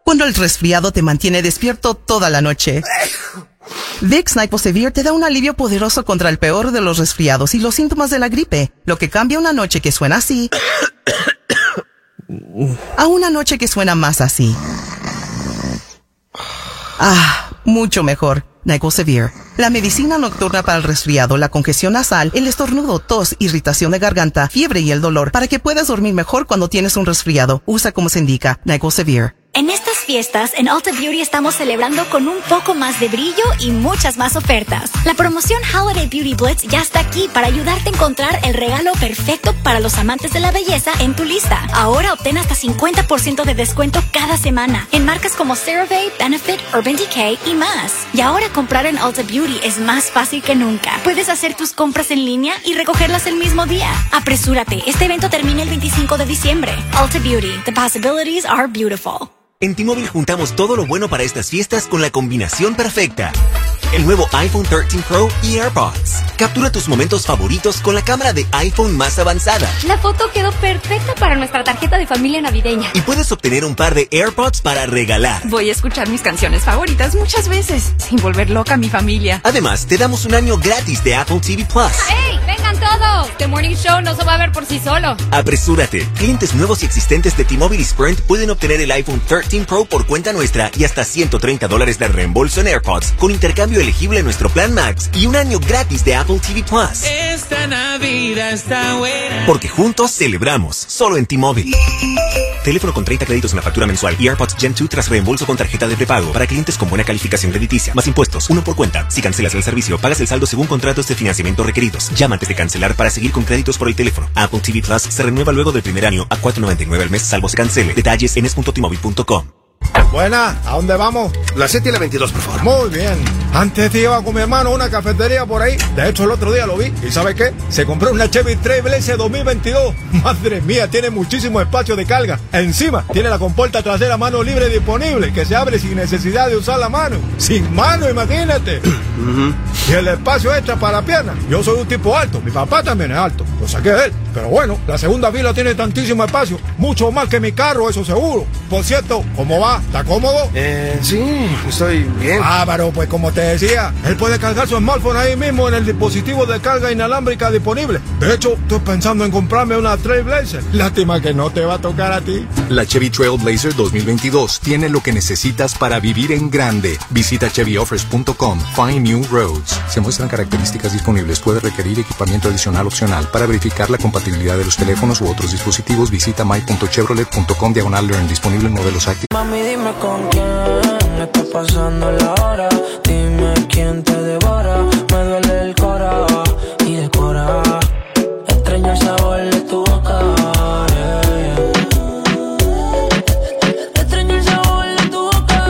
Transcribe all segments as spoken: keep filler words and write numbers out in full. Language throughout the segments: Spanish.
cuando el resfriado te mantiene despierto toda la noche. Vicks Nyposevir te da un alivio poderoso contra el peor de los resfriados y los síntomas de la gripe, lo que cambia una noche que suena así a una noche que suena más así. Ah, mucho mejor. Nyposevir, la medicina nocturna para el resfriado, la congestión nasal, el estornudo, tos, irritación de garganta, fiebre y el dolor, para que puedas dormir mejor cuando tienes un resfriado. Usa como se indica, Nyposevir. En estas fiestas, en Ulta Beauty estamos celebrando con un poco más de brillo y muchas más ofertas. La promoción Holiday Beauty Blitz ya está aquí para ayudarte a encontrar el regalo perfecto para los amantes de la belleza en tu lista. Ahora obtén hasta cincuenta por ciento de descuento cada semana en marcas como CeraVe, Benefit, Urban Decay y más. Y ahora comprar en Ulta Beauty es más fácil que nunca. Puedes hacer tus compras en línea y recogerlas el mismo día. Apresúrate, este evento termina el veinticinco de diciembre. Ulta Beauty, the possibilities are beautiful. En T-Mobile juntamos todo lo bueno para estas fiestas con la combinación perfecta. El nuevo iPhone trece Pro y AirPods. Captura tus momentos favoritos con la cámara de iPhone más avanzada. La foto quedó perfecta para nuestra tarjeta de familia navideña. Y puedes obtener un par de AirPods para regalar. Voy a escuchar mis canciones favoritas muchas veces, sin volver loca a mi familia. Además, te damos un año gratis de Apple T V Plus. ¡Hey! ¡Vengan todos! The Morning Show no se va a ver por sí solo. Apresúrate. Clientes nuevos y existentes de T-Mobile y Sprint pueden obtener el iPhone trece Pro por cuenta nuestra y hasta ciento treinta dólares de reembolso en AirPods con intercambio elegible en nuestro plan Max y un año gratis de Apple T V Plus. Esta Navidad está buena. Porque juntos celebramos. Solo en T-Mobile. Teléfono con treinta créditos en la factura mensual y AirPods Gen dos tras reembolso con tarjeta de prepago para clientes con buena calificación crediticia. Más impuestos, uno por cuenta. Si cancelas el servicio, pagas el saldo según contratos de financiamiento requeridos. Llama antes de cancelar para seguir con créditos por el teléfono. Apple T V Plus se renueva luego del primer año a cuatro noventa y nueve al mes, salvo se cancele. Detalles en es punto t mobile punto com. Buena, ¿a dónde vamos? La siete y la veintidós, por favor. Muy bien. Antes iba con mi hermano a una cafetería por ahí. De hecho, el otro día lo vi. ¿Y sabe qué? Se compró una Chevy Trailblazer dos mil veintidós. Madre mía, tiene muchísimo espacio de carga. Encima, tiene la compuerta trasera mano libre disponible, que se abre sin necesidad de usar la mano. Sin mano, imagínate. Uh-huh. Y el espacio extra para piernas. Yo soy un tipo alto. Mi papá también es alto. Lo saqué de él. Pero bueno, la segunda fila tiene tantísimo espacio. Mucho más que mi carro, eso seguro. Por cierto, ¿cómo va? ¿Está cómodo? Eh, sí, estoy bien. Ah, pero pues como te decía, él puede cargar su smartphone ahí mismo en el dispositivo de carga inalámbrica disponible. De hecho, estoy pensando en comprarme una Trailblazer. Lástima que no te va a tocar a ti. La Chevy Trailblazer dos mil veintidós tiene lo que necesitas para vivir en grande. Visita chevy offers punto com. Find new roads. Se muestran características disponibles. Puede requerir equipamiento adicional opcional. Para verificar la compatibilidad de los teléfonos u otros dispositivos, visita my punto chevrolet punto com diagonal learn. Disponible en modelos activos. Mami, dime con quién está pasando la hora. Dime quién te devora. Me duele el cora y decora. Extraño el sabor de tu boca. Yeah, yeah. Extraño el sabor de tu boca.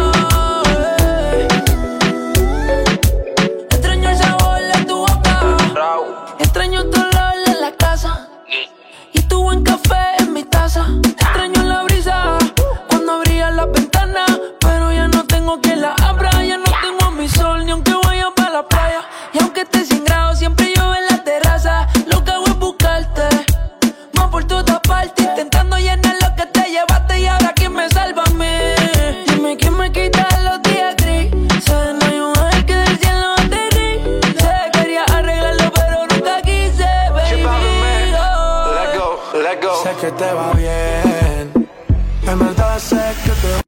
Yeah. Extraño el sabor de tu boca. Extraño tu olor en la casa y tu buen café en mi taza. Extraño la brisa cuando abría la ventana, pero ya no tengo quien la abra. Ya no tengo a mi sol ni aunque vaya para la playa. Y aunque esté sin grado siempre llueve en la terraza. Lo que hago es buscarte más por todas partes, intentando llenar lo que te llevaste. Y ahora quién me salva a mí. Dime quién me quita los días grises. No hay un ángel que del cielo aterrice. Quería arreglarlo pero nunca quise, baby. Oh. Let go, let go. Sé que te va bien, en verdad sé que te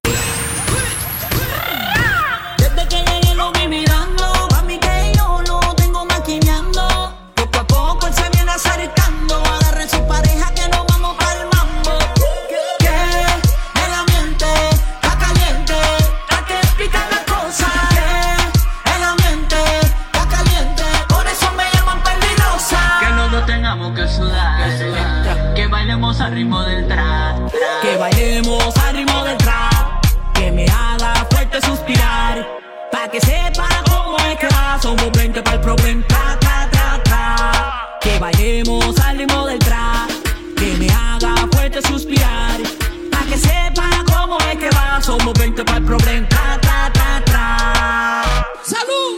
desde que llegué lo vi mirando, mami que yo lo tengo maquinando. Poco a poco él se viene acercando, agarren su pareja que nos vamos para el mambo. Que el ambiente está caliente, hay que explicar las cosas. Que el ambiente está caliente, por eso me llaman peligrosa. Que los dos tengamos que sudar, que bailemos al ritmo del trap, Que bailemos al ritmo del trap, que me haga fuerte suspirar, pa' que sepa cómo es que va. Somos veinte para el problema, tra, tra, tra, tra. Que bailemos al ritmo del trap, que me haga fuerte suspirar, pa' que sepa cómo es que va. Somos veinte para el problema, tra, tra, tra, tra. ¡Salud!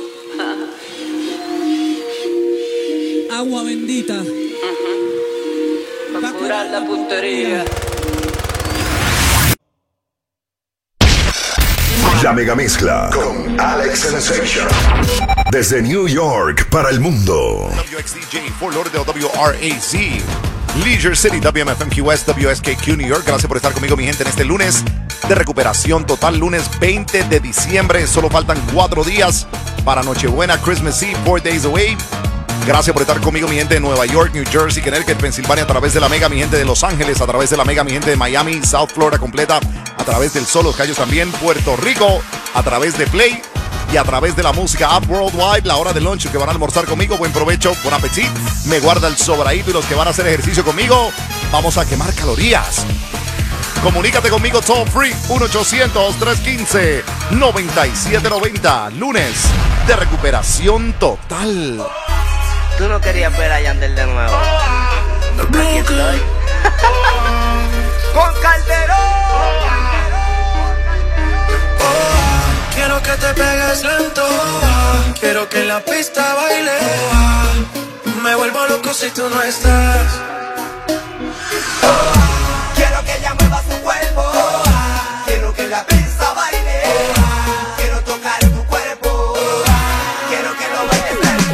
Agua bendita. Uh-huh. Pa' curar la puntería. La mega mezcla con Alex Sensation. Desde New York para el mundo. W X D J, Fort Lauderdale, W R A Z, Leisure City, W M F M Q S, W S K Q New York. Gracias por estar conmigo, mi gente, en este lunes de recuperación total. Lunes veinte de diciembre. Solo faltan cuatro días para Nochebuena, Christmas Eve, four days away. Gracias por estar conmigo, mi gente de Nueva York, New Jersey, Connecticut, Pensilvania, a través de la Mega, mi gente de Los Ángeles, a través de la Mega, mi gente de Miami, South Florida completa, a través del Sol, Los Cayos también, Puerto Rico, a través de Play y a través de la música App Worldwide. La hora de lunch, que van a almorzar conmigo, buen provecho, buen apetito, me guarda el sobradito, y los que van a hacer ejercicio conmigo, vamos a quemar calorías. Comunícate conmigo toll free, uno ochocientos, trescientos quince, noventa y siete noventa. Lunes de recuperación total. Tú no querías ver a Yandel de nuevo. Aquí estoy. Con Calderón. Oh, quiero que te pegues lento. Oh, quiero que en la pista baile. Oh, me vuelvo loco si tú no estás. Oh, quiero que ella mueva su cuerpo. Oh, quiero que en la pista baile. Oh, quiero tocar tu cuerpo. Oh, quiero que lo bailes lento.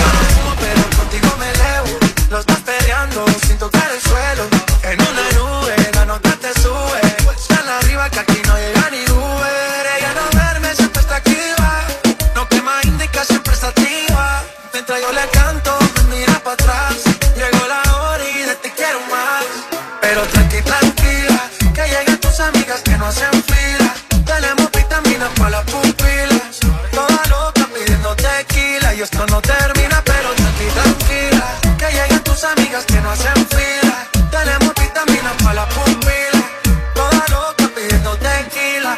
Lo estás peleando sin tocar el suelo. En una nube, la nota te sube. Tan arriba que aquí no llega ni Uber. Ella no verme, siempre está activa. No quema, indica, siempre está activa. Mientras yo le canto, me mira para atrás. Llegó la hora y de te quiero más. Pero tranqui, tranquila, que lleguen tus amigas que no hacen fila. Tenemos vitaminas para las pupilas. Toda loca pidiendo tequila. Y esto no termina, pero tranqui, tranquila, que lleguen tus amigas que no hacen fila. Tenemos vitaminas para la pupila. Toda loca pidiendo tequila.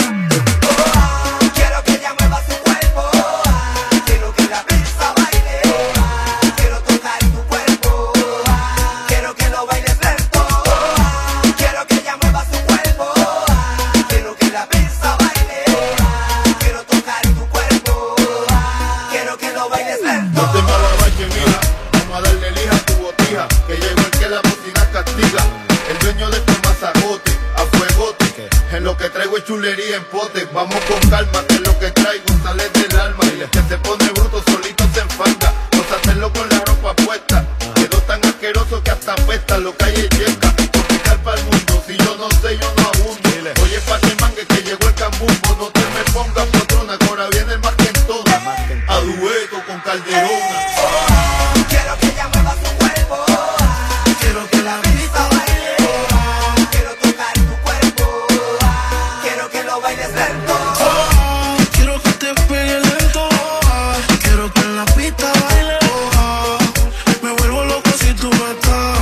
Oh, quiero que ella mueva su cuerpo. Oh, quiero que la pista baile. Oh, quiero tocar tu cuerpo. Oh, quiero que lo bailes lento. Oh, quiero que ella mueva su cuerpo. Oh, quiero que la pista baile. Oh, quiero tocar tu cuerpo. Oh, quiero que lo bailes lento. No te malabaches, mija. Vamos a darle lija a tu botija, que llegó el que la bocina castiga. El dueño de este masacote, a fuegote. En lo que traigo es chulería en pote. Vamos con calma, que lo que traigo sale del alma. Y el que se pone bruto solito se enfanga. No hacerlo con la ropa puesta. Quedó tan asqueroso que hasta apesta. Lo que hay es yeca, tropical para el mundo. Si yo no sé, yo no abundo. Oye, pa' que mangue que llegó el cambumbo. No te me pongas patrona, que ahora viene el más que en todo. A dueto con Calderona. Quiero que ella mueva su cuerpo. Quiero que la pista baile. Quiero tocar tu cuerpo. Quiero que lo bailes lento. Oh, quiero que te pegue lento. Quiero que en la pista baile. Oh, me vuelvo loco si tú no estás.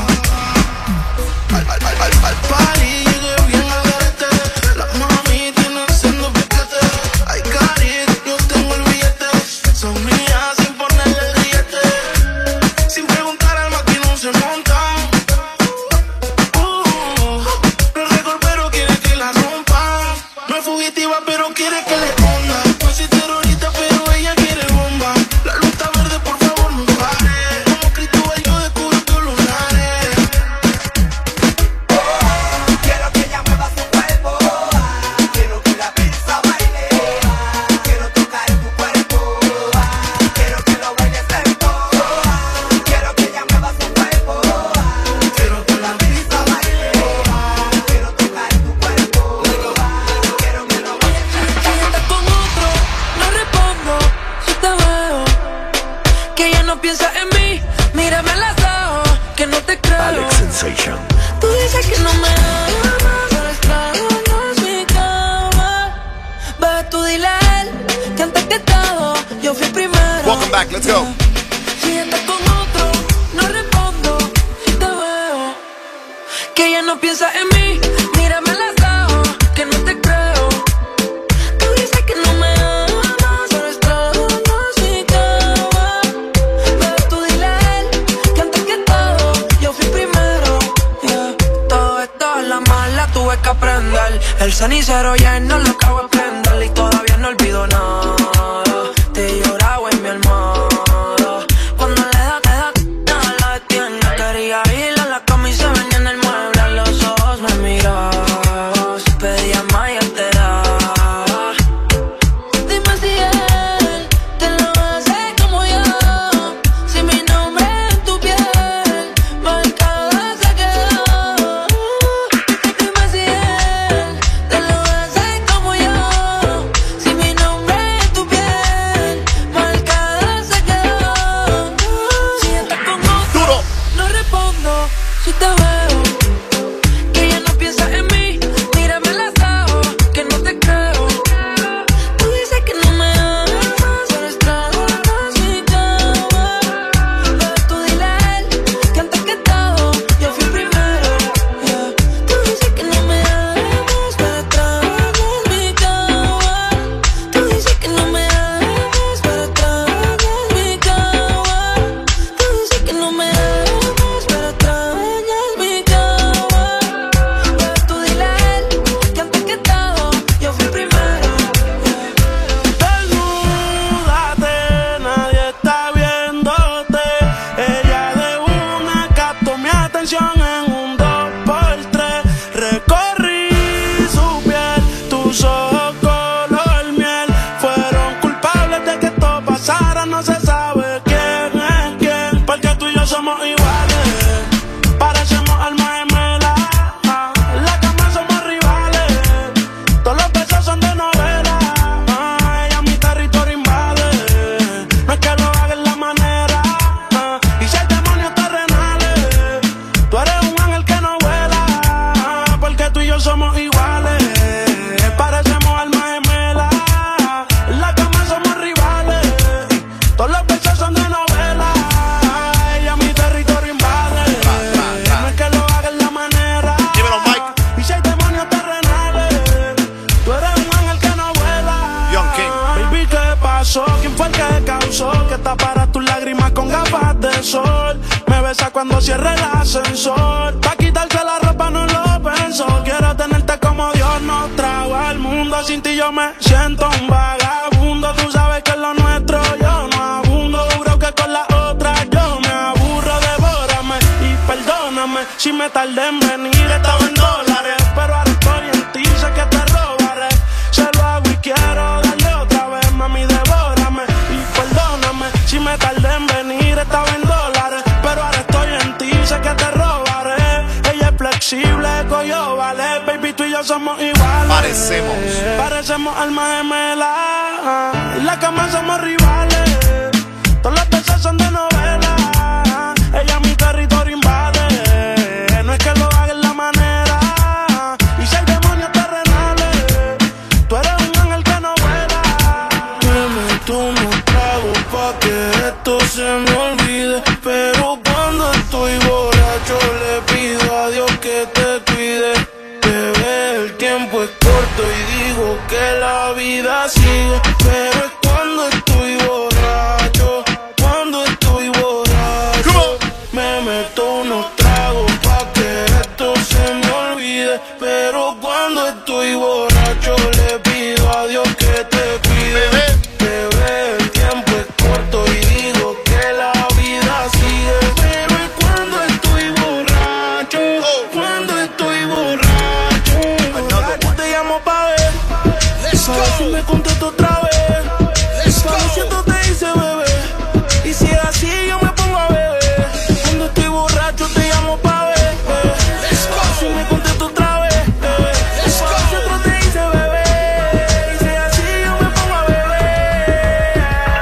Al, al, al, al, al party llegué bien al garete. Las mami tienen haciendo piquete. Ay, cari, yo tengo el billete. Son mías sin ponerle el billete. Sin preguntar al maquinón se montan. Uh, no récord pero quiere que la rompan. No es fugitiva pero quiere que le ponga. No es terrorista pero ella quiere bomba. La luz está verde, por favor no pare. Como Cristóbal yo descubro tus lunares. Oh, quiero que ella mueva su cuerpo. Quiero que la pista baile. Quiero tocar tu cuerpo. Quiero que lo bailes lento. Quiero que ella mueva su cuerpo. Quiero que la pista baile. Quiero tocar tu cuerpo. Quiero que lo bailes lento. Si estás con otro, no respondo si te veo. Que ella no piensa en mí, mírame a los ojos, que no te creo. Alex Sensation. Tú dices que no me amas, pero extrañas mi cama. Bebé, tú dile a él que antes que todo yo fui primero. Welcome back, let's go. Si estás con otro, no respondo si te veo. Que ella no piensa en mí, mírame a los ojos, que no te creo. Tú dices que no me amas, pero extrañas mi cama. Bebé, tú dile a él que antes que todo yo fui primero. Yeah. Todo esto es la mala, tuve que aprender. El cenicero ya no lo acabo de prender. Y todavía no olvido nada. Te lloraba en mi almohada. Cuando le da, te da, nada la detiene. Quería ir a la cama y se venía en el mueble. A los ojos me mirabas, pedía más y él te daba. tapara tus lágrimas con gafas de sol. Me besa cuando cierre el ascensor. Pa' quitarse la ropa no lo pensó. Quiero tenerte como Dios nos trajo al mundo. Sin ti yo me siento un vagabundo. Tú sabes que es lo nuestro, yo no abundo. Juro que con la otra yo me aburro. Devórame y perdóname si me tardé en venir. Estaba en dólares, pero ahora estoy en ti. Sé que te robaré, se lo hago y quiero darle otra vez. Mami, devórame y perdóname si me tardé en venir. Estaba en dólares, pero ahora estoy en ti. Sé que te robaré. Ella es flexible, coyo, vale. Baby, tú y yo somos iguales. Parecemos. Parecemos almas gemelas. En la cama somos rivales. Todos los besos son de novela. Ella mi territorio invade. No es que lo haga en la manera. Y si hay demonios terrenales, tú eres un ángel que no vuela. Dame tú unos tragos pa' que esto se me olvide. Pero cuando estoy borracho le pido a Dios que te cuide. Bebé, el tiempo es corto y digo que la vida sigue. Pero es cuando estoy borracho, cuando estoy borracho, me meto unos tragos pa' que esto se me olvide. Pero cuando estoy borracho le pido a Dios que te cuide. Bebé, el tiempo es corto y digo que la vida sigue. Pero es cuando estoy borracho, cuando estoy borracho. Yo te llamo pa' ver, pa' ver si me contesto otra vez. Pa' ver si esto te hice bebé. Y si es así yo me pongo a beber. Cuando estoy borracho te llamo pa' ver, pa' ver si me contesto otra vez. Pa' ver si otro te hice bebé. Y si es así yo me pongo a beber.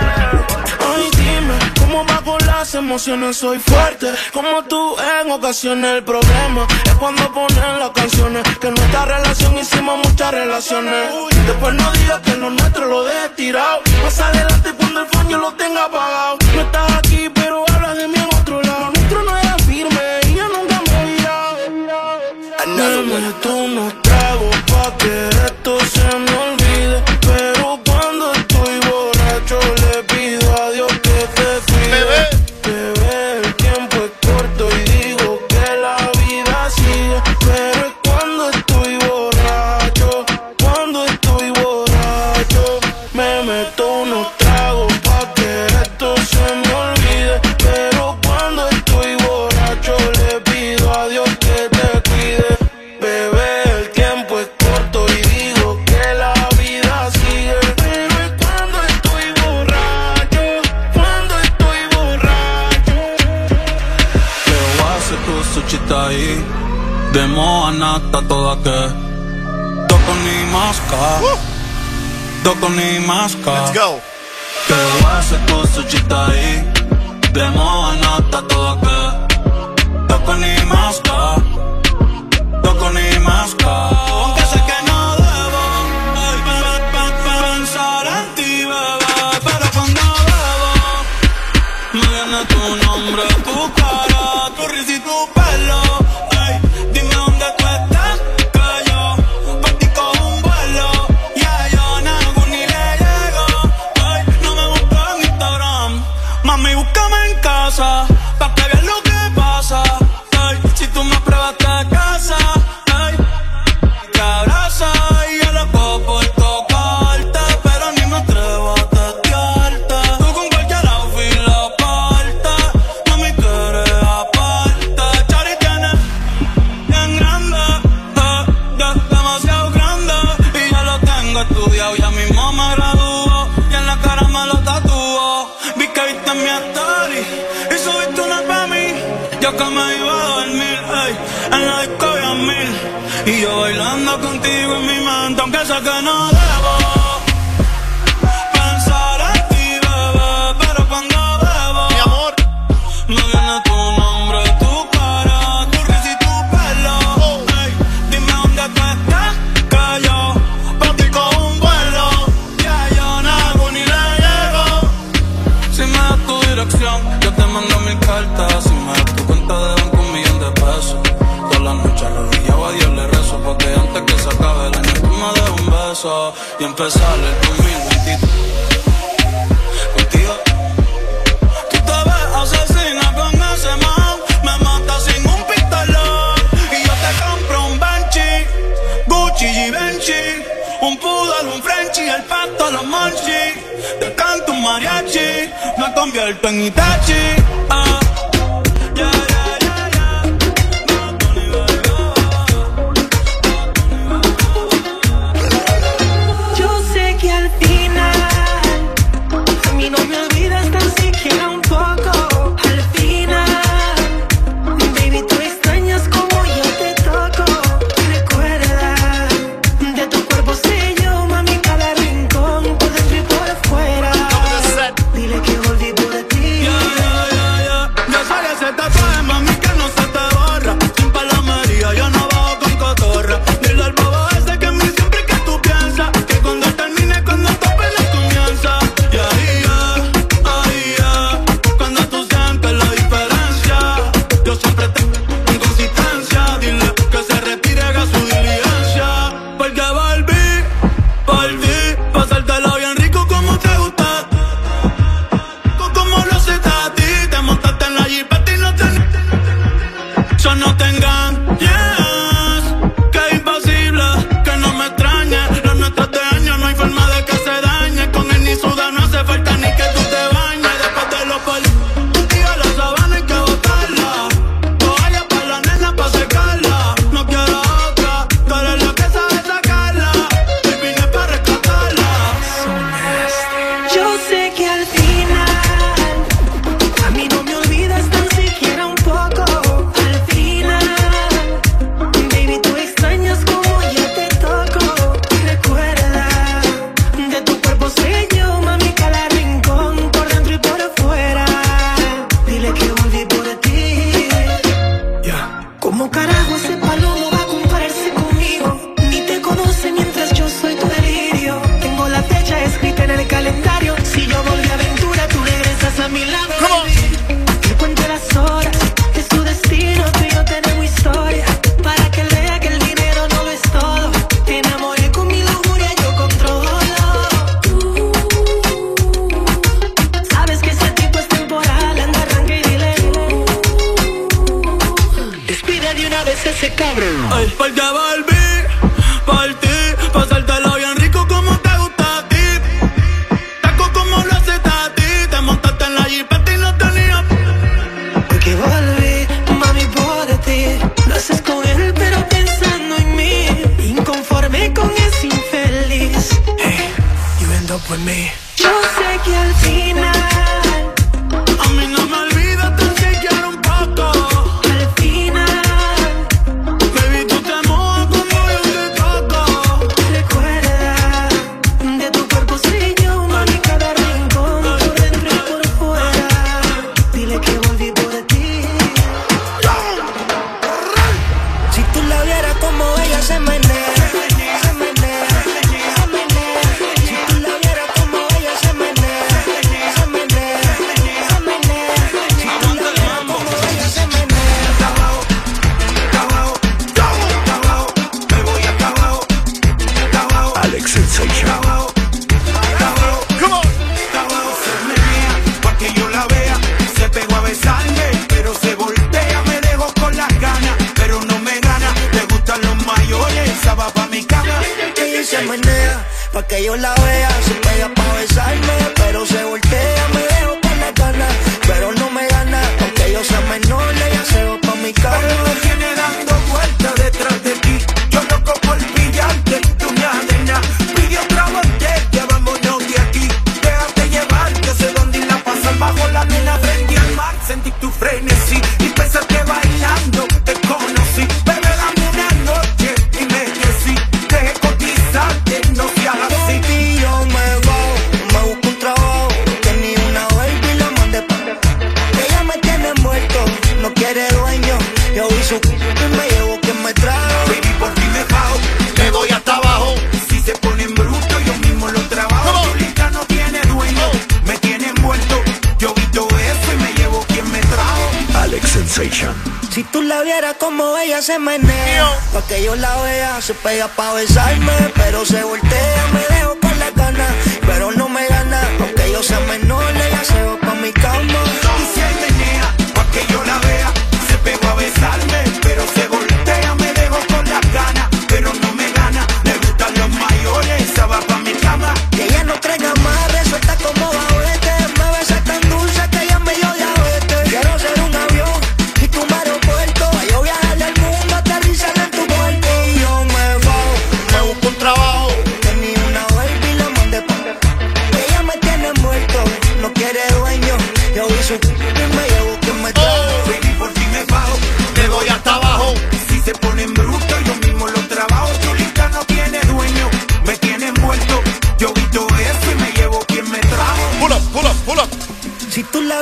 Ay, dime, ¿cómo va con las emociones? Soy fuerte, como tú en ocasiones. El problema es cuando ponen las canciones. Que en nuestra relación hicimos muchas relaciones. Después no digas que lo nuestro lo dejé tirado. Más adelante cuando el phone yo lo tenga apagado. No estás aquí pero hablas de mí en otro lado. Lo nuestro no era firme y yo nunca me he virado. Me meto unos tragos pa' que esto se me olvide. Pero cuando estoy borracho le pido a Dios que te cuide. Bebé, el tiempo es corto y digo que la vida sigue. Pero es cuando estoy borracho, cuando estoy borracho, me meto unos tragos pa' que esto se me olvide. Pero cuando estoy borracho le pido a Dios que te cuide. Bebé, el tiempo es corto y digo que la vida sigue. Pero es cuando estoy borracho, cuando estoy borracho. ¿Qué voy a hacer tu suchita ahí? De moanata toda que toco ni masca, toco ni masca. Let's go. ¿Qué voy a hacer tu suchita ahí? De moanata toda que toco ni masca, toco ni masca. Aunque sé que no debo ay, pa, pa, pa, pensar en ti, bebé. Pero cuando bebo me viene tu nombre, tu cara, tu risa y tu pelo. Ay, dime dónde tú estás, que yo por ti cojo un vuelo. Ya yo nago ni le llego. Ay, no me busques en Instagram, mami, búscame en casa pa' que veas lo que pasa. Ay, si tú me pruebas te casa. Ay, te abraza y yo lo cojo por tocarte, pero ni me atrevo a testearte. Tú con cualquier outfit la parte, mami, tú eres aparte. Chari tiene bien grande, eh, ya demasiado grande. Y yo lo tengo estudiado, ya mismo me graduó. Y en la cara me lo tatuó. Vi que viste en mi story y subiste una pa' mí. Yo que me iba a dormir, ey, en la disco había mil. Y yo bailando contigo en mi mente, aunque sé que no debo pensar en ti, bebé. Pero cuando bebo, mi amor, me viene tu nombre, tu cara, tu risa y tu pelo. oh. Ey, dime dónde tú estás, que yo por ti cojo un vuelo. Ya yo nago ni le llego. Si me das tu dirección, yo te mando mil cartas. Si me das tu cuenta de banco, un millón de pesos. Todas las noches arrodillado a Dios le rezo, porque antes que se acabe el año tú me des un beso y empezar el dos mil veintitrés contigo. Un poodle, un Frenchie, el pato, los monchis. Te canto un mariachi, me convierto en Itachi. Ah, yeah, yeah, yeah, yeah. Yo sé que al final a mí no me olvidas tan siquiera un poco. Al final, baby, tú extrañas como yo te toco. Recuerda, de tu cuerpo sé yo, mami, cada rincón, por dentro y por afuera. Dile que volví por ti. Yeah, yeah, yeah, yeah. Yo soy ese tatuaje, mami, que no se te borra. Sin palomería, yo no bajo con cotorra. Dile al bobo ese que en mí siempre que tú piensas, que cuando termine, cuando tope la comienza. Y ahí ya, ahí ya, cuando tú sientes la diferencia, yo siempre tengo inconsistencia. Dile que se retire, haga su diligencia. Porque volví por ti, pasártelo bien rico como te gusta. Como lo sé a ti, te montaste en la jipeta y no te... Yo no te engañes, que es imposible que no me extrañes. Los nuestros de años no hay forma de que se dañe. Con él ni suda, no hace falta ni que tú te bañes. Después de los pal... Un día la sabana hay que botarla. Toalla para la nena pa' secarla. No quiero otra, tú eres la que sabe sacarla. Y vine pa' rescatarla. Yo sé que al final a mí no me olvidas tan siquiera un poco. Al final, baby, tú extrañas como yo te toco. Recuerda, de tu cuerpo sé yo, mami, cada rincón, por dentro y por afuera. Dile que volví por ti. ¿Cómo carajo ese palomo va a compararse conmigo? Ni te conoce mientras yo soy tu delirio. Tengo la fecha escrita en el calendario. Si yo volví a aventura, tú regresas a mi lado, baby. Que cuente las horas, es tu destino, tú y yo tenemos historia. Para que él vea que el dinero no lo es todo. Te enamoré con mi lujuria, yo controlo. Tú sabes que ese tipo es temporal, anda, arranca y dile. Despide de una vez ese cabrón. Ay, porque volví por ti, pasártelo bien rico como te gusta a ti. Taco como lo haces a ti, te montaste en la jipeta y no tenía. Porque volví, mami, por ti. Lo haces con él, pero pensando en mí. Inconforme con ese infeliz. Hey, you end up with me. Yo sé que al final A mí no me olvidas tan siquiera un poco. Al final, Baby, tú te mojas como yo te toco. recuerda, de tu cuerpo sé yo, mami, cada rincón, por dentro y por fuera. Dile que volví por ti. Si tú la vieras como ella se menea, se menea, se menea. Si tú la vieras como ella se menea, se menea, se menea. Si tú la vieras como ella se menea. Hasta abajo, hasta abajo, hasta abajo, me voy hasta abajo, hasta abajo, Alex Sensation. hasta abajo, hasta abajo, hasta abajo se menea, pa' que yo la vea. Se pegó a besarme, pero se voltea, me dejó con las ganas, pero no me gana. Le gustan los mayores, esa va pa' mi cama. Ella se menea, pa' que yo la vea. Se pega pa' besarme, pero se voltea. Me dejo con la gana, pero no me gana. Aunque yo sea menor, ella se va pa' mi cama. Pero me viene dando vueltas detrás de ti. Yo loco por pillarte, tú nada, nada. Pide otra botella, vámonos de aquí. Déjate llevar, yo sé dónde ir a pasar. Bajo la luna frente al mar, sentí tu frenesí. Y pensaste bailando, te conocí. Bebé, dame una noche y me decí. Deje cotizarte, no seas así. Y yo me voy, me busco un trabajo. Que ni una baby la mande pa'. Ella me tiene muerto, no quiere dueño. Yo vi su c*** y me llevo quien me trajo. Baby, por ti me bajo, me voy hasta abajo. Si se ponen bruto, yo mismo lo trabajo. Solita no tiene dueño, me tiene envuelto. Yo vi todo eso y me llevo quien me trajo. Alex Sensation. Si tú la vieras como ella se menea, pa' que yo la vea, se pega pa' besarme, pero se voltea, me dejo con la gana, pero no me gana, aunque yo sea menor, ella se va pa' mi cama. Y se menea, pa' que yo la vea, se pegó a besarme, pero se voltea, me dejo con las ganas, pero no me gana, le gustan los mayores,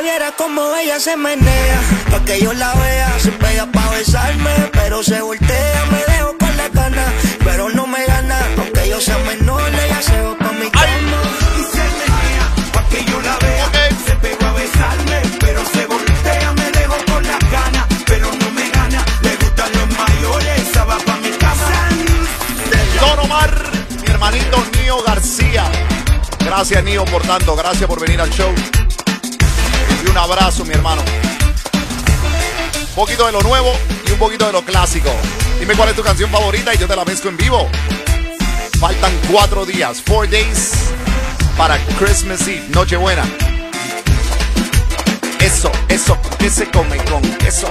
viera como ella se menea, pa' que yo la vea, se pega pa' besarme, pero se voltea, me dejo con la gana, pero no me gana, aunque yo sea menor, ella se va pa' mi cama. Y se menea, pa' que yo la vea, okay. Se pega a besarme, pero se voltea, me dejo con la gana, pero no me gana, le gustan los mayores, esa va pa' mi casa. Don Omar, mi hermanito Nio García. Gracias, Nio, por tanto. Gracias por venir al show. Y un abrazo, mi hermano. Un poquito de lo nuevo y un poquito de lo clásico. Dime cuál es tu canción favorita y yo te la mezclo en vivo. Faltan cuatro días, four days para Christmas Eve, Nochebuena. Eso, eso, que se come con eso.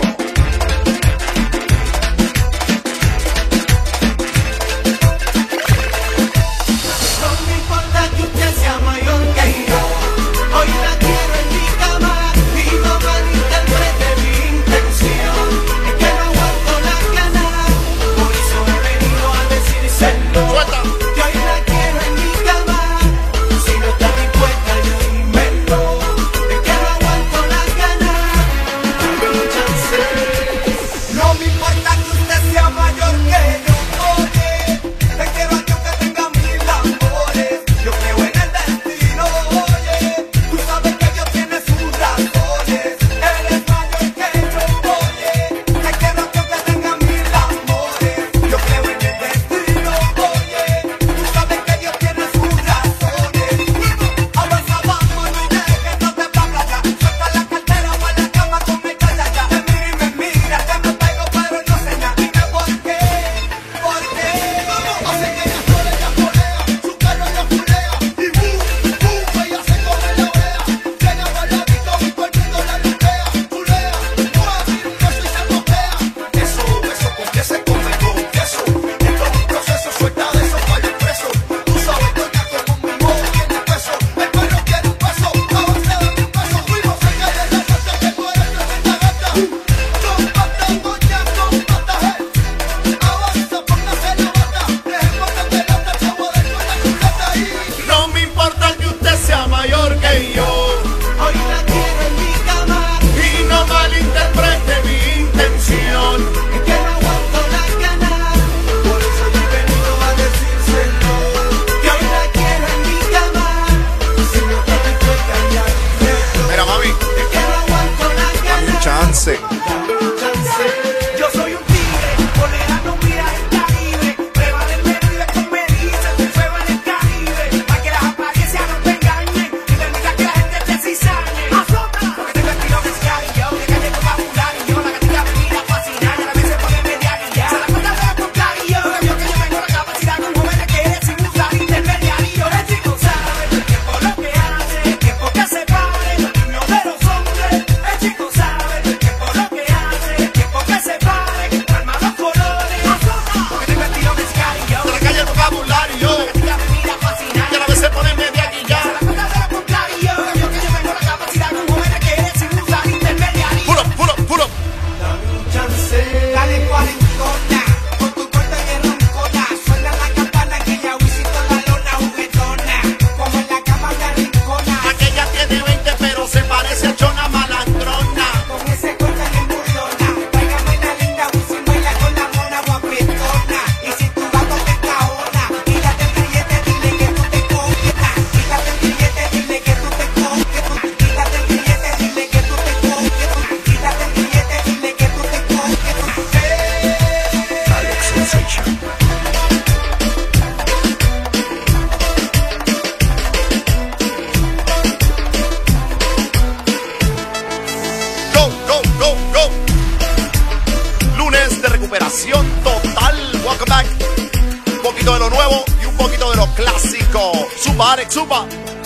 Alex Zumba.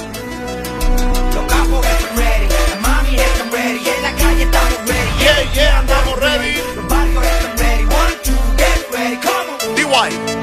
Los capos están ready, la mami están ready, en la calle estamos ready. Yeah, yeah, andamos ready. Los barrios están ready, one, two, get ready, come on. D Y.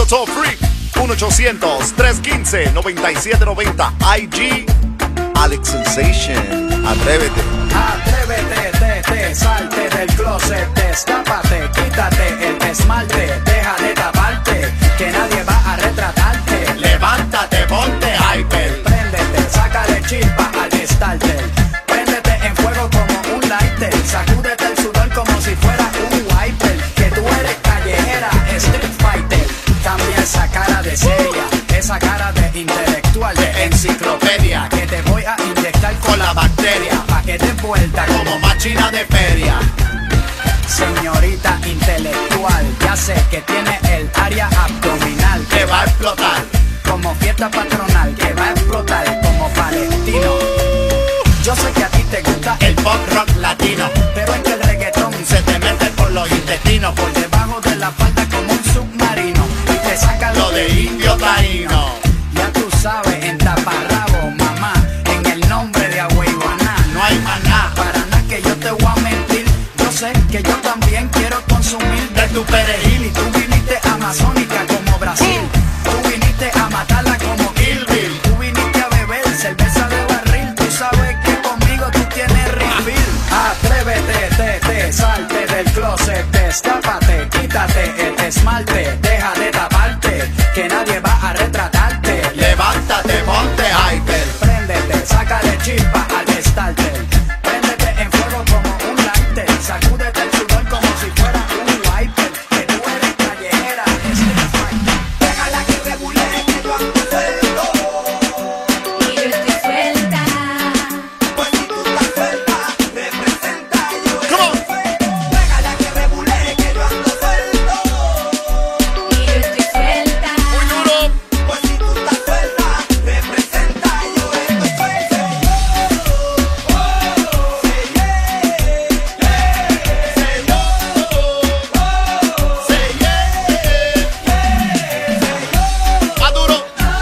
toll free. uno ochocientos, tres uno cinco, nueve siete nueve cero. I G, Alex Sensation. Atrévete. Atrévete, te, te, salte del closet, destápate, quítate el esmalte, deja de taparte, que nadie va a retratarte. Levántate, ponte hyper, préndete, sácale chispa al starter, préndete en fuego como un lighter, sacúdete el sudor como si fuera un wiper, que tú eres callejera, street fighter, cambia esa cara de seria, esa cara de intelectual, de enciclopedia, que te voy a inyectar con la bacteria, pa' que te vuelta como máquina de feria. Señorita intelectual, ya sé que tiene el área abdominal que va a explotar, como fiesta patronal que va a explotar como Palestino. Yo sé que a ti te gusta el pop rock latino, pero es que el reggaetón se te mete por los intestinos, por debajo de la falda como un submarino, y te saca lo de indio taíno. Ya tú sabes, en taparrabo, mamá, en el nombre de Agüeyuaná, no hay maná, para nada que yo te voy a mentir. Yo sé que yo también quiero consumir de tu perejil, y tú viniste amazónica como Brasil, tú viniste a matarla como Kill Bill, tú viniste a beber cerveza de barril, tú sabes que conmigo tú tienes refill. Atrévete, te, te, salte del closet, destápate, quítate el esmalte, deja de taparte, que nadie va a retratarte. Levántate, ponte hyper, préndete, sácale chispa al starter, préndete en fuego como un lighter, sacúdete el sudor como si fuera un wiper, que tú eres callejera, street fighter. Déjala que rebule, que yo ando suelto, y yo estoy suelta, pues si tú estás suelta, representa yo estoy suelto. Déjala que rebule, que yo ando suelto, y yo estoy suelta, pues si tú estás suelta, representa yo estoy suelto. Maduro.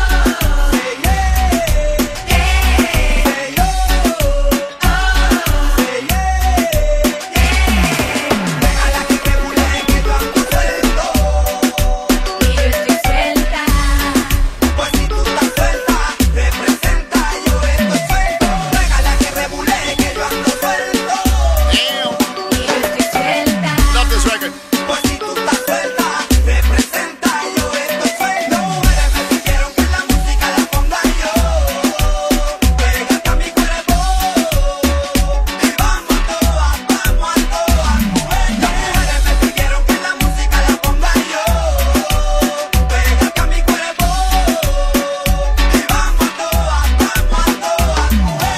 Pues si tú estás suelta, representa yo estoy suelto. Déjala que rebule, que yo ando suelto. Love this record. Pues si tú estás suelta, representa yo estoy suelto. Mujeres me pidieron que la música la ponga yo. Pégate a mi cuerpo y vamos a todas, vamos a todas. Mujeres me pidieron que la música la ponga yo. Pégate a mi cuerpo y vamos a todas, vamos a todas.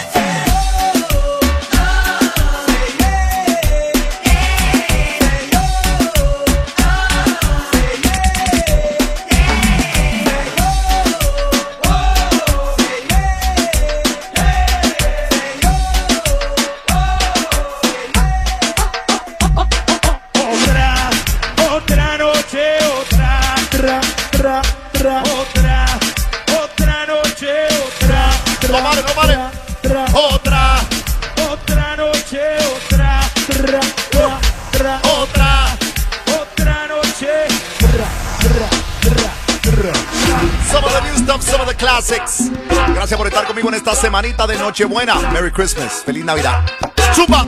Otra, otra noche, otra, tra, tra, tra, otra, otra noche, otra, tra, No vale, no vale. tra, Otra, otra noche, otra, tra, tra, tra, otra. otra noche, tra, tra, tra, tra. Some of the new stuff, some of the classics. Gracias por estar conmigo en esta semanita de Nochebuena. Merry Christmas. Feliz Navidad. ¡Chupa!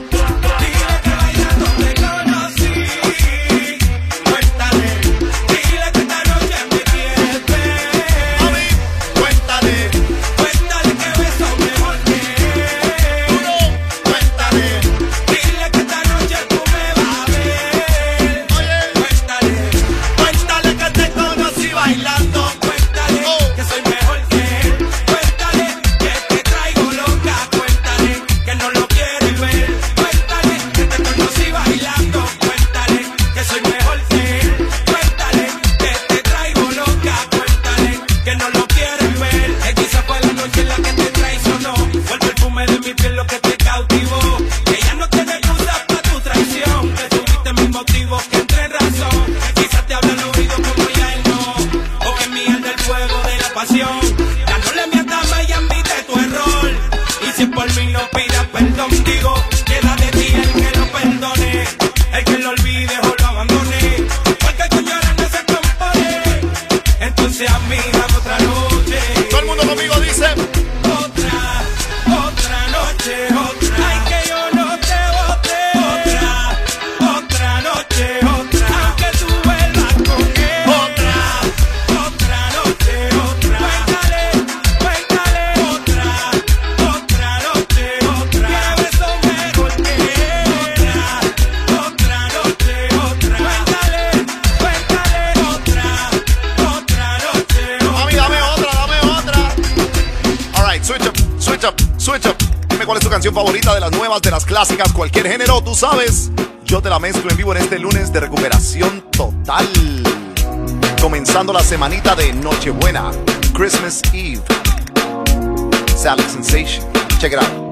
Cuéntale que te conocí bailando, cuéntale que soy mejor que él, cuéntale que te traigo loca, cuéntale que no lo quieres ver, cuéntale canción favorita de las nuevas, de las clásicas, cualquier género, tú sabes. Yo te la mezclo en vivo en este lunes de recuperación total. Comenzando la semanita de Nochebuena, Christmas Eve. It's Alex Sensation. Check it out.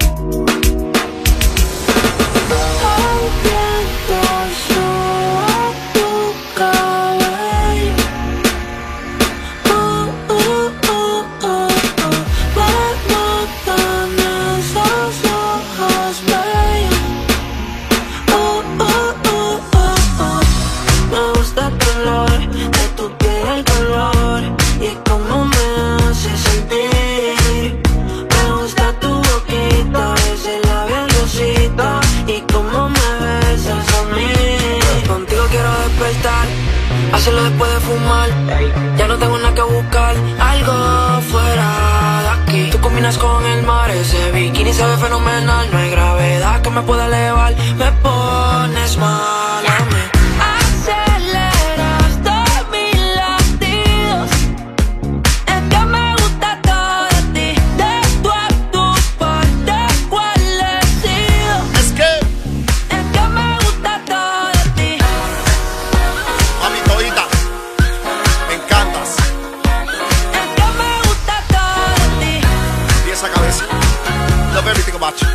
Hacerlo después de fumar. Ya no tengo nada que buscar. Algo fuera de aquí. Tú combinas con el mar. Ese bikini se ve fenomenal. No hay gravedad que me pueda elevar. Me pones mal a mí. Aceleras todos mis latidos. Es que me gusta todo de ti. De tu a tu parte cuál he sido. Es que Es que me gusta todo de ti. Mami todita, me encantas. Es que me gusta todo de ti. Y esa cabeza, love everything about you.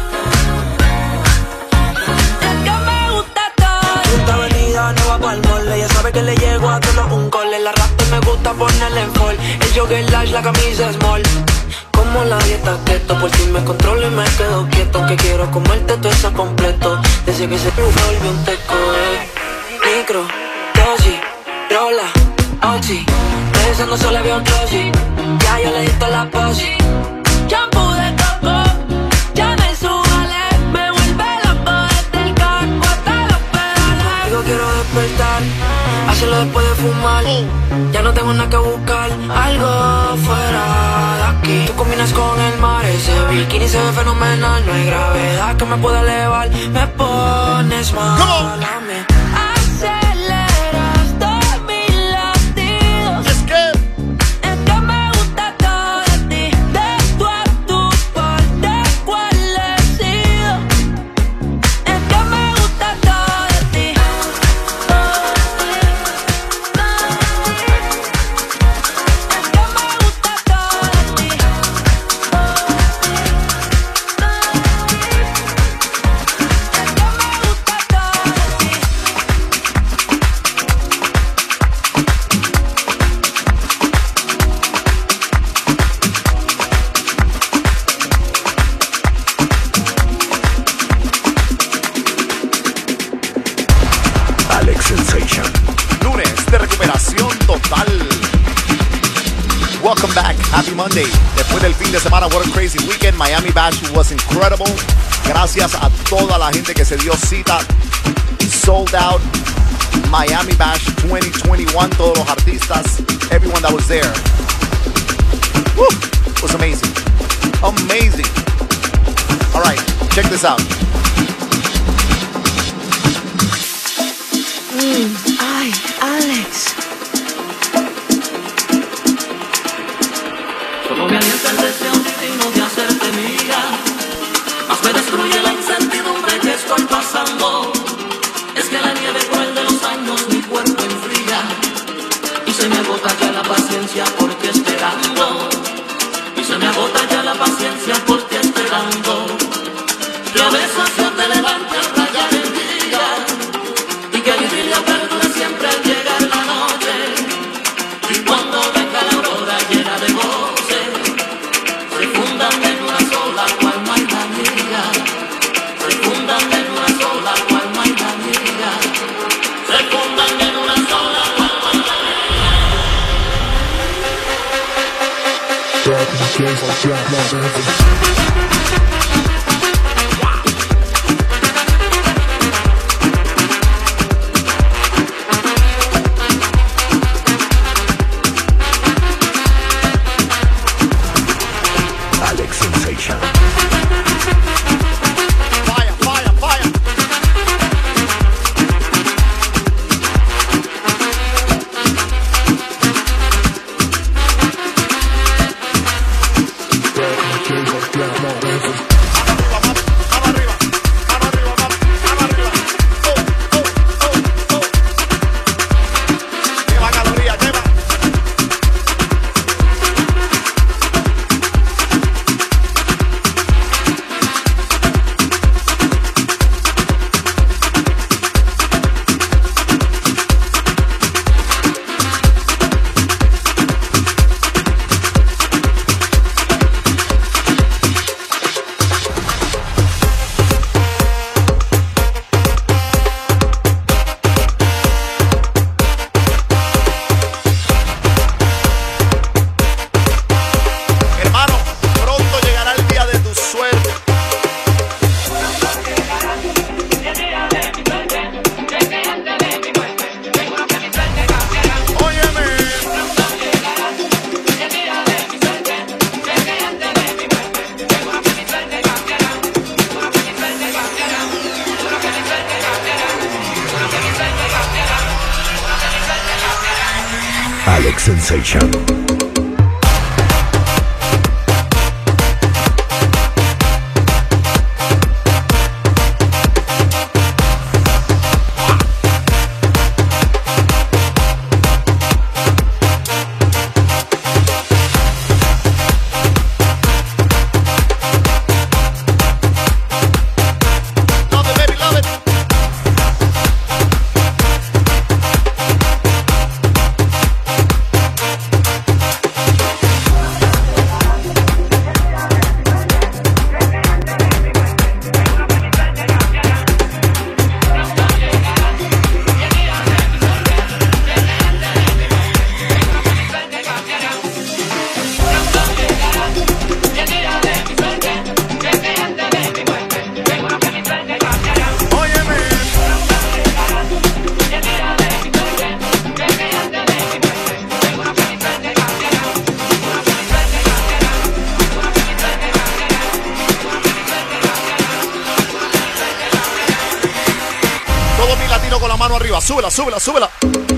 Es que me gusta todo. Esta avenida no va pa'l mole. Ella sabe que le llego a todo un gol. El arrastre me gusta ponerle en fall. El jogger large, la camisa small. Como la dieta keto, por si me controlo y me quedo quieto. Que quiero comerte todo eso completo. Desde que se me volvió un teco, eh. Micro, dosis, rola, oxi. Pensando solo había un glossy. Ya yo le di toda la posi. Shampoo de coco, ya me subale. Me vuelve loco desde el casco hasta los pedales. Yo quiero despertar, hacerlo después de fumar. Ya no tengo nada que buscar. Algo fuera de aquí. Tú combinas con el mar. Ese bikini se ve fenomenal. No hay gravedad que me pueda elevar. Me pones mal a mí. Aceleras todos mis latidos. Es que Es que me gusta todo de ti. De tu a tu parte cuál he sido. Es que me gusta todo de ti. Es que me gusta todo de ti. Es que me gusta todo de ti. Alex Sensation. Lunes de recuperación total. Welcome back. Happy Monday. Después del fin de semana, what a crazy weekend. Miami Bash was incredible. Gracias a toda la gente que se dio cita. Sold out. Miami Bash twenty twenty-one. Todos los artistas. Everyone that was there. Woo, it was amazing. Amazing. All right, check this out. Mm, ay, Alex. Solo me alienta el deseo divino de hacerte mía. Más me destruye la incertidumbre que estoy pasando. Es que la nieve cruel de los años mi cuerpo enfría. Y se me agota ya la paciencia por ti esperando. Y se me agota ya la paciencia por ti esperando. Que a veces yo te levante al rayar el día. Y que mi vida perdure siempre al llegar la noche. Y cuando venga la aurora llena de goce, se fundan en una sola cual no hay amiga. Se fundan en una sola cual no hay amiga. Se fundan en una sola cual no hay Alex Sensation. Fire, fire, fire. Fire, Alex Sensation. Súbela, súbela, súbela.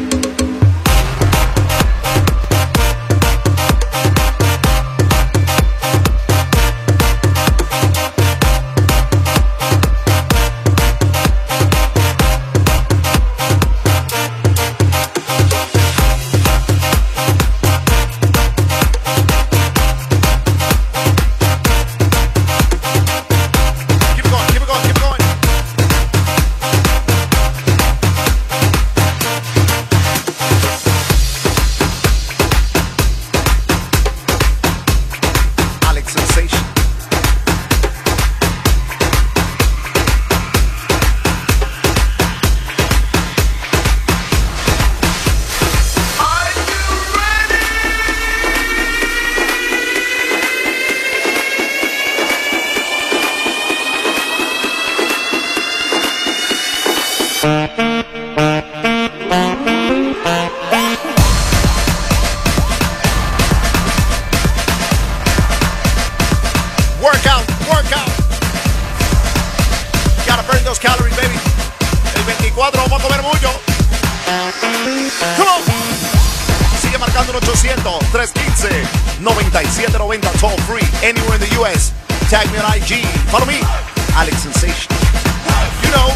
tres uno cinco, nueve siete nueve cero toll free anywhere in the U S. Tag me on I G. Follow me, Alex Sensation. You know.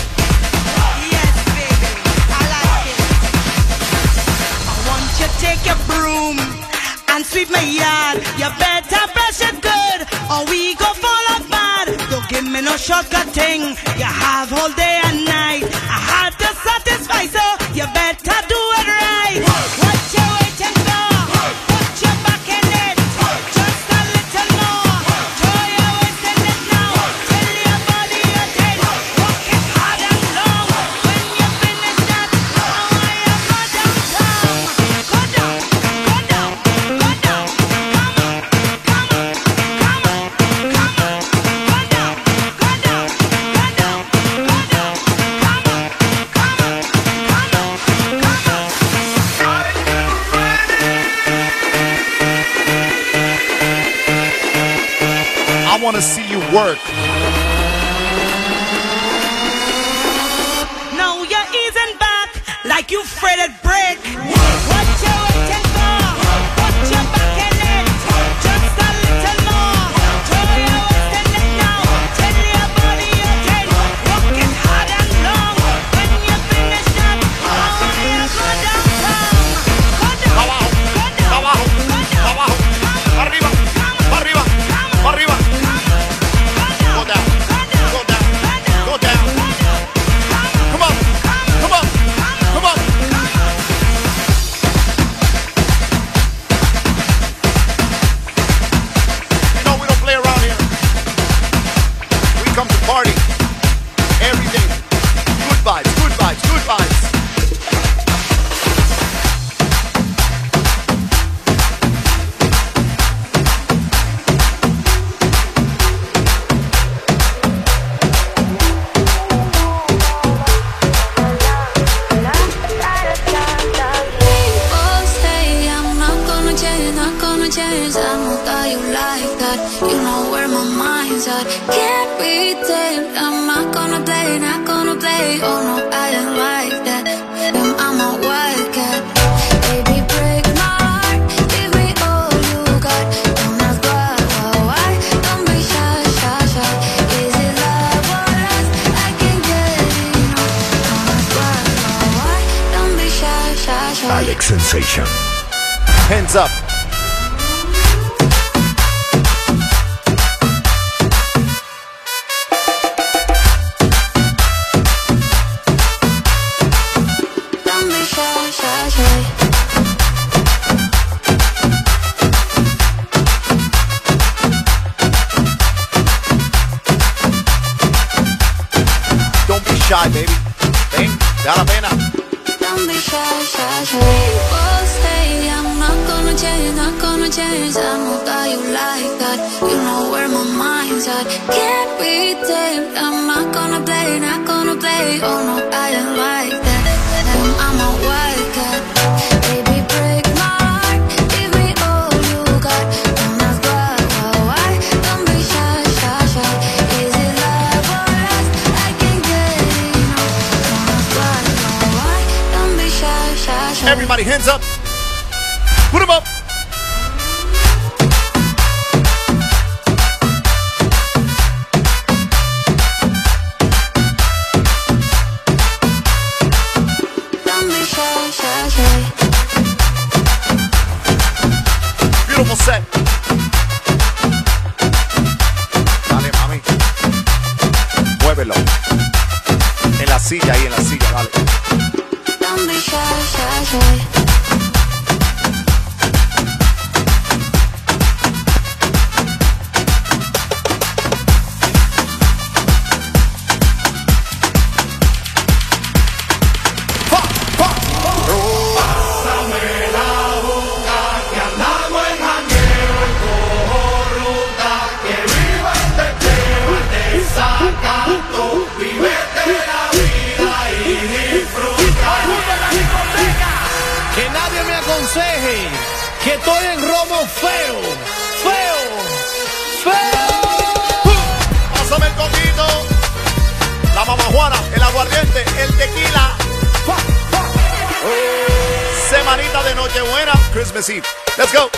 Yes, baby, I like it. I want you to take your broom and sweep my yard. You better brush it good, or we go fall apart. Don't give me no shortcut thing. You have all day and night. I had to satisfy, so you better do it right. What you waiting for? Put your back in it. Just a little more. Throw your waist in it now. Tell your body you're dead. Walk it hard and long. When you finish that, I want you to go downtown. Go down, go down, go down. Come on, come on, come on, come on. Go down, go down, go down, go down. Come on, come on, come on, come on. I want to see you work. Now you're easing back like you fretted brick. What you waiting for? Put your back in it. Just a little more. Throw your waist in it now. Tell your body you're dead. Walk it hard and long. When you finish that, I want you to go downtown. Go down, go down, Abajo, abajo, arriba, arriba, arriba. Go down, go down, go down. Come on, come on, come on. You know we don't play around here. We come to party every day. Good vibes, good vibes, good vibes. People say I'm not gonna change, not gonna change. I know that you like that. You know where my mind's at. Can't be tamed. I'm not gonna play, not gonna play. Oh no, I ain't like that. Damn, I'm a wildcat. Baby, pray. Alex Sensation. Hands up. Don't be shy, shy, shy. Don't be shy, baby. Ven, da la pena. Don't be shy, shy, shy. People say I'm not gonna change, not gonna change. I know that you like that. You know where my mind's at. Can't be tamed. I'm not gonna play, not gonna play. Oh no, I don't like that. And I'm a wildcat. Baby, break my heart. Give me all you got. Don't ask why, why, why. Don't be shy, shy, shy. Is it love or lust? I can't get enough. Don't ask why, why, why. Don't be shy, shy, shy. Everybody, hands up. Put them up. Don't be shy, shy, shy. Beautiful set. Dale, mami. Muévelo. En la silla, ahí en la silla, dale. Don't be shy, shy, shy. Que nadie me aconseje que estoy en romo feo, feo, feo. Pásame el coquito, la mamajuana, el aguardiente, el tequila. Semanita de Nochebuena, Christmas Eve. Let's go.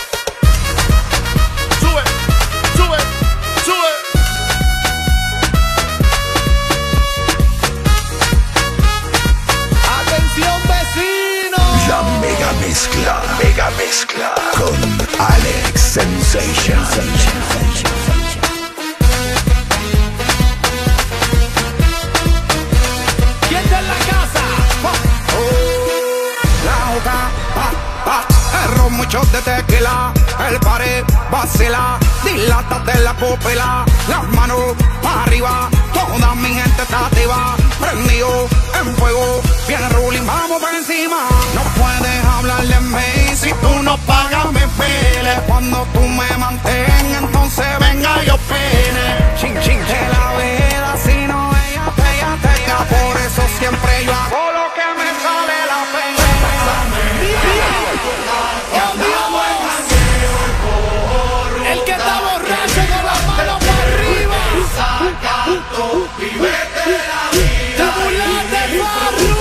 Sube, sube, sube. Atención, vecinos. La mega mezcla, mega mezcla con Alex Sensation. ¿Quién está en la casa? La boca, pa, pa, el ron, mucho de tequila, el pared vacila, dilátate la pupila, las manos para arriba, toda mi gente está activa, prendido en fuego, viene ruling, vamos por encima, no puedes hablarle en mí, si tú no pagas me pele, cuando tú me mantengas, entonces venga yo pene, chin chin de la vida, si no ella te, ella te, ella, por eso siempre yo hago lo que me sale la pena. El que está borracho con las manos para arriba. Sacando y vete la vida. Te burlaste, Farru.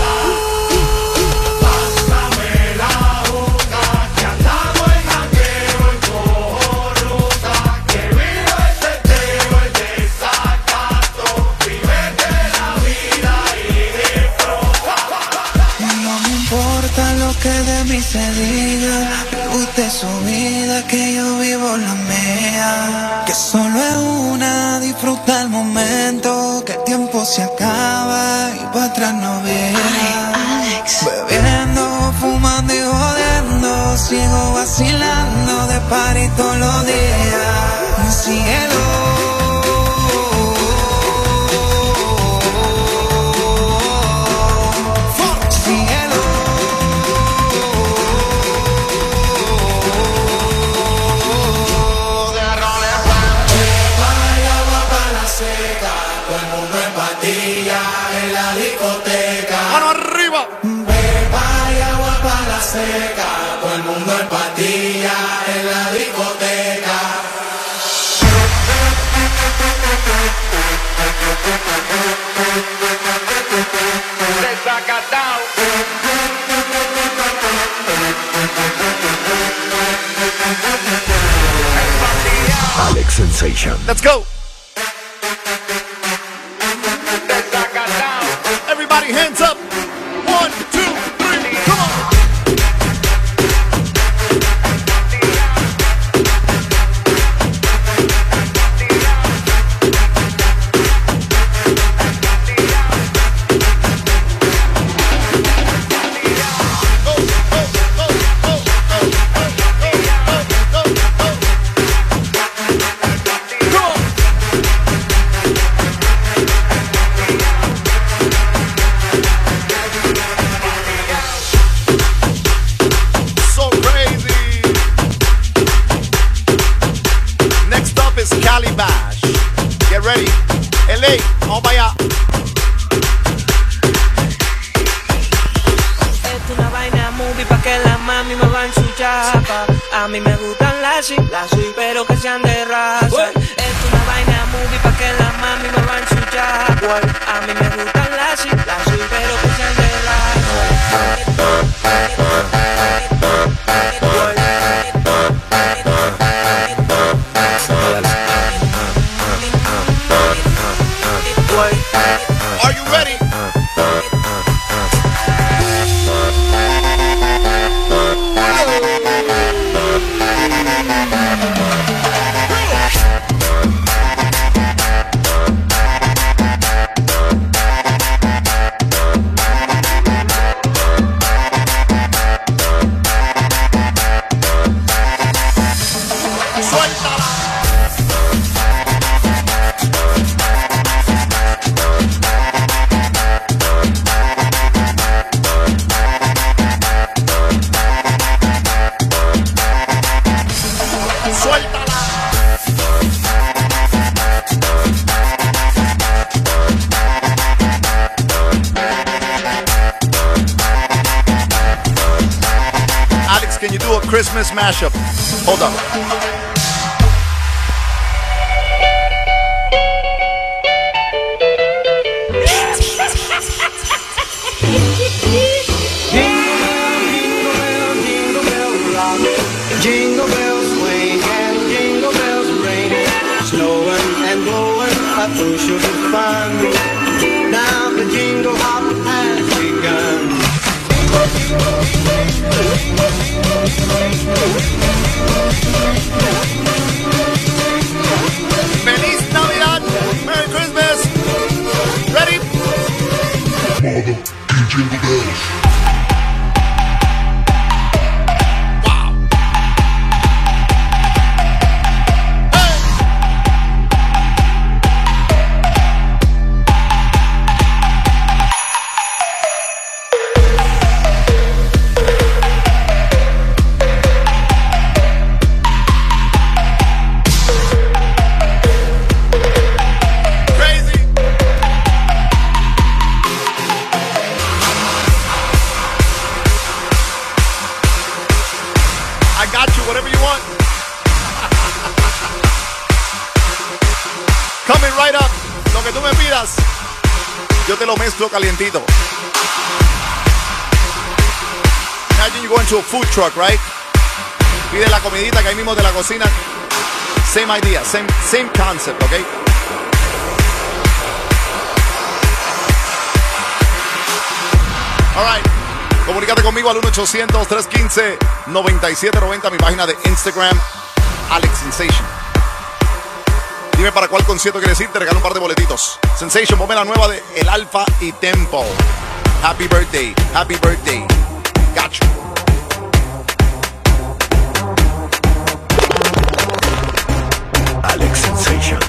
Pásame la boca, que andamos en jangueo, en cojo ruta, que viva el teteo, el desacato, y vete la vida y disfruta. No me importa lo que de mí se diga, me guste su vida, que yo vivo la mía. Que solo es una, disfruta el momento, que el tiempo se acaba y para atrás no viene. Bebiendo, fumando y jodiendo, sigo vacilando de party todos los días. Mi cielo. En la discoteca, mano arriba. Beba y agua para la seca, todo el mundo en patilla en la discoteca. Desacatao. Alex Sensation. Let's go. Everybody hands up. One, two, three, come on. va a ensuciar. A mí me gustan las sí, las sí, pero que sean de raza. Es una vaina movie pa' que la mami me va a ensuciar. A mí me gustan las sí, las sí, pero que sean de Are you ready? Can you do a Christmas mashup? Hold on. Jingle bells swing and jingle bells ring, snowing and blowing a bushel of fun. Now the jingle hop has begun. Feliz Navidad, Merry Christmas. Ready? Mother and jingle bells. Yo te lo mezclo calientito. Imagine you go into a food truck, right? Pide la comidita que ahí mismo de la cocina. Same idea, same, same concept, okay? All right. Comunícate conmigo al uno ochocientos, tres uno cinco, nueve siete nueve cero, mi página de Instagram, Alex Sensation. Dime para cuál concierto quieres ir, te regalo un par de boletitos. Sensation, ponme la nueva de El Alfa y Tempo. Happy birthday, happy birthday. Gacho. Alex Sensation.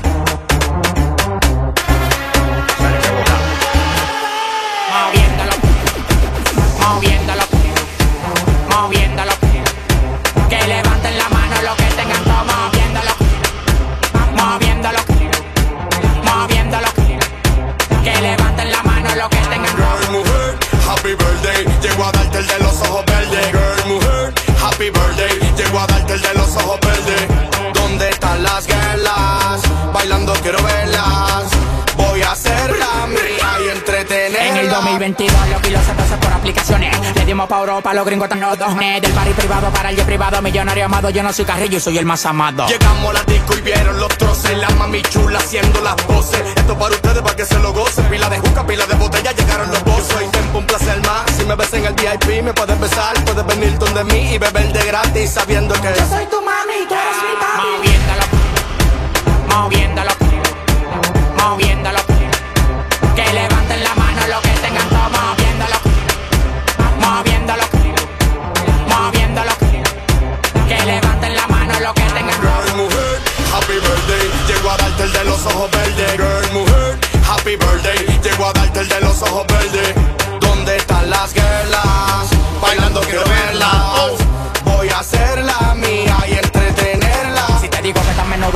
Moviéndolo, moviéndolo, moviéndolo. Que levanten la mano los que tengan todo moviéndolo. Moviéndolo, moviéndolo, que levanten la mano los que tengan. Girl, mujer, happy birthday, llego a darte el de los ojos verdes. Girl, mujer, happy birthday, llego a darte el de los ojos verdes. ¿Dónde están las girlas? Bailando quiero verlas. Voy a hacerla mía y entretenerla. En el dos mil veintidós los kilos se pasan por aplicaciones. Le dimos pa' Europa, los gringos están los dos. Del party privado para el jet privado, millonario amado. Yo no soy Carrillo, soy el más amado. Llegamos a la disco y vieron los troces. La mami chula haciendo las poses. Esto para ustedes, para que se lo gocen. Pila de juca, pila de botella, llegaron los bozos. Yo soy Tempo, un placer más. Si me ves en el V I P, me puedes besar. Puedes venir donde mí y beber de gratis, sabiendo que yo soy tu mami, tú eres mi papi. Moviéndolo, moviéndolo, moviéndolo. Que levanten la mano los que tengan todo moviéndolo. Moviéndolo, moviéndolo. Que levanten la mano los que tengan. Girl, mujer, happy birthday, llego a darte el de los ojos verdes. Girl, mujer, happy birthday, llego a darte el de los ojos verdes. ¿Dónde están las girlas? Bailando quiero verlas. Voy a hacerla mía y entretenerla. Si te digo que tan menudo la pa' casa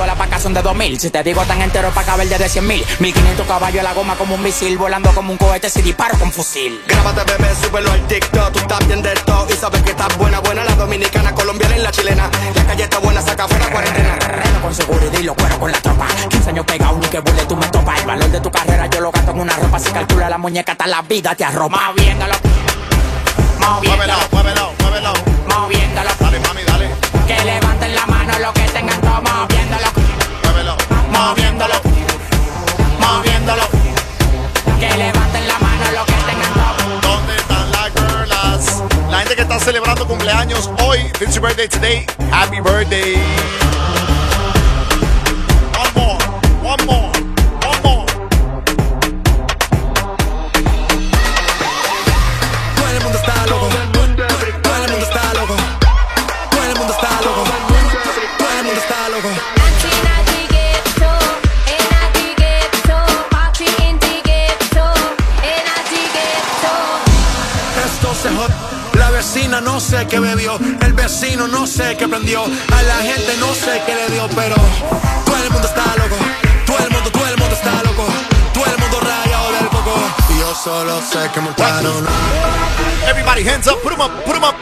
son de dos mil. Si te digo tan entero pa' caber de cien mil. mil quinientos caballos en la goma como un misil, volando como un cohete si disparo con fusil. Grábate, bebé, súbelo al TikTok. Tú estás bien de todo y sabes que estás buena, buena. La dominicana, colombiana y la chilena. La calle está buena, saca fuera cuarentena. Terreno con seguridad y lo cuero con la tropa. quince años pegado, ni que vuele tú me topas. El valor de tu carrera yo lo gasto en una ropa. Si calcula la muñeca, hasta la vida te arropa. Moviéndolo, Muévelo, muévelo, muévelo. moviéndolo. Dale, mami, dale. Que levanten la mano los que tengan todo, moviéndolo. Muévelo, moviéndolo, moviéndolo. Que levanten la mano los que tengan todo. ¿Dónde están las girlas? La gente que está celebrando cumpleaños hoy. It's your birthday today. Happy birthday. One more, one more, one more. Todo el mundo está loco. Todo el mundo está loco. Todo el mundo está loco. Todo el mundo está loco. Esto se jod- La vecina no sé qué bebió, el vecino no sé qué prendió, a la gente no sé qué le dio, pero todo el mundo está loco, todo el mundo, todo el mundo está loco, todo el mundo rayado del coco, y yo solo sé que montaron. Everybody hands up, put 'em up, put 'em up.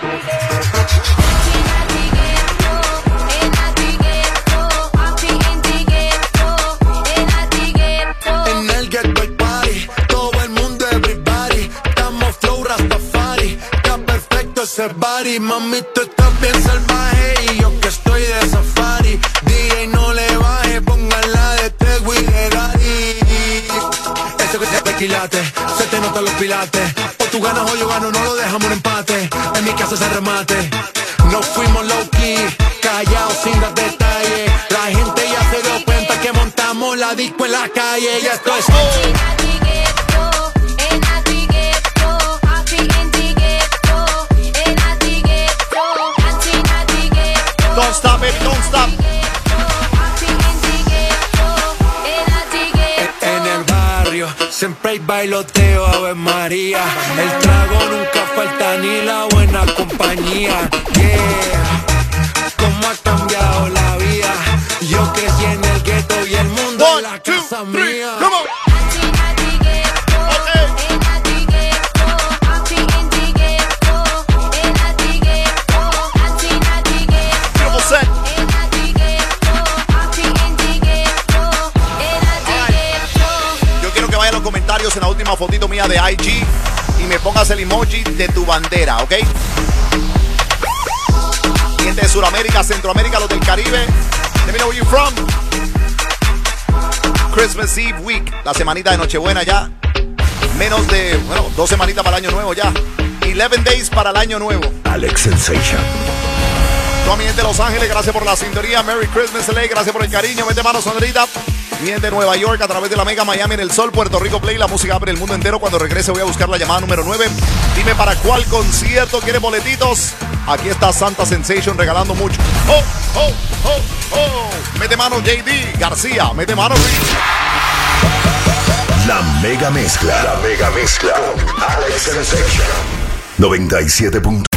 En el Get Back Party, todo el mundo, everybody, estamos flow Rastafari, está perfecto ese body, mami, tú estás bien salvaje y yo que estoy de safari, D J no le baje, póngala de Tego y de Daddy. Eso que te tequilate, se te notan los pilates, o tú ganas o yo gano, no lo dejamos en empate, en mi casa se remate, no fuimos low key, callados sin dar detalles, la gente ya se dio cuenta que montamos la disco en la calle y esto es Don't stop, baby, don't stop. en el barrio, siempre hay bailoteo, Ave María, el trago nunca falta ni la buena compañía, yeah, cómo ha cambiado la vida, yo crecí en el gueto y el mundo One, en la two, casa three, mía. come on. Beautiful set. Yo quiero que vaya a los comentarios en la última fotito mía de I G y me pongas el emoji de tu bandera, ¿ok? Gente de Sudamérica, Centroamérica, los del Caribe. Let me know where you're from. Christmas Eve Week, la semanita de Nochebuena ya. Menos de, bueno, dos semanitas para el año nuevo ya. eleven days para el año nuevo. Alex Sensation. Toda mi gente de Los Ángeles, gracias por la sintonía. Merry Christmas, L A, gracias por el cariño. Mete mano, sonrita. Mi gente de Nueva York, a través de la Mega Miami en el Sol, Puerto Rico Play, la música abre el mundo entero. Cuando regrese voy a buscar la llamada número nueve. Dime para cuál concierto quieres boletitos. Aquí está Santa Sensation regalando mucho. ¡Oh, oh, oh, oh! Mete mano, J D García. Mete mano, Rich. La mega mezcla. La mega mezcla. Alex Sensation. noventa y siete punto